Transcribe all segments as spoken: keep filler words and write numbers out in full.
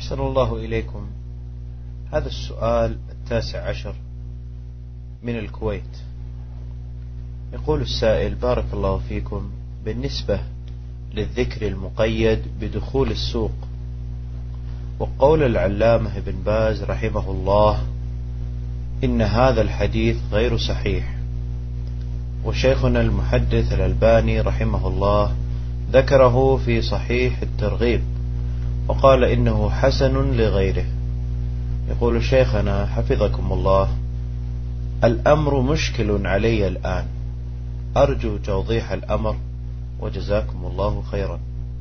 أحسن الله إليكم. هذا السؤال التاسع عشر من الكويت. يقول السائل: بارك الله فيكم، بالنسبة للذكر المقيد بدخول السوق وقول العلامة ابن باز رحمه الله إن هذا الحديث غير صحيح، وشيخنا المحدث الألباني رحمه الله ذكره في صحيح الترغيب وقال إنه حسن لغيره. يقول شيخنا حفظكم الله: الأمر مشكل علي الآن، أرجو توضيح الأمر وجزاكم الله خيرا.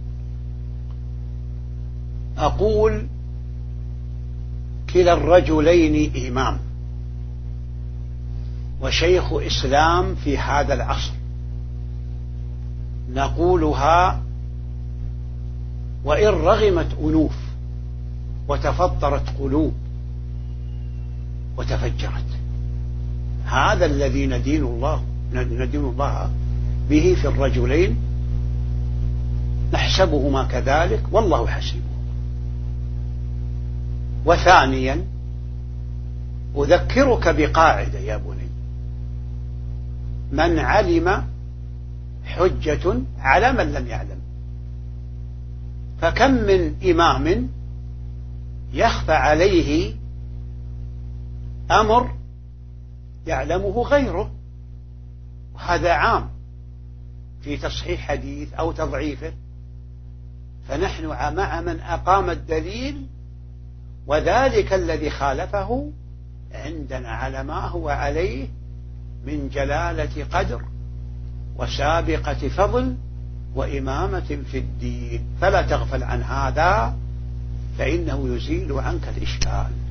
أقول: كلا الرجلين إمام وشيخ إسلام في هذا العصر، نقولها وإن رغمت أنوف وتفطرت قلوب وتفجرت. هذا الذي ندين الله ندين الله به في الرجلين، نحسبهما كذلك والله حسيبه. وثانيا أذكرك بقاعدة يا بني: من علم حجة على من لم يعلم. فكم من إمام يخفى عليه أمر يعلمه غيره، وهذا عام في تصحيح حديث أو تضعيفه. فنحن مع من أقام الدليل، وذلك الذي خالفه عندنا على ما هو عليه من جلالة قدر وسابقة فضل وإمامة في الدين. فلا تغفل عن هذا، فإنه يزيل عنك الإشكال.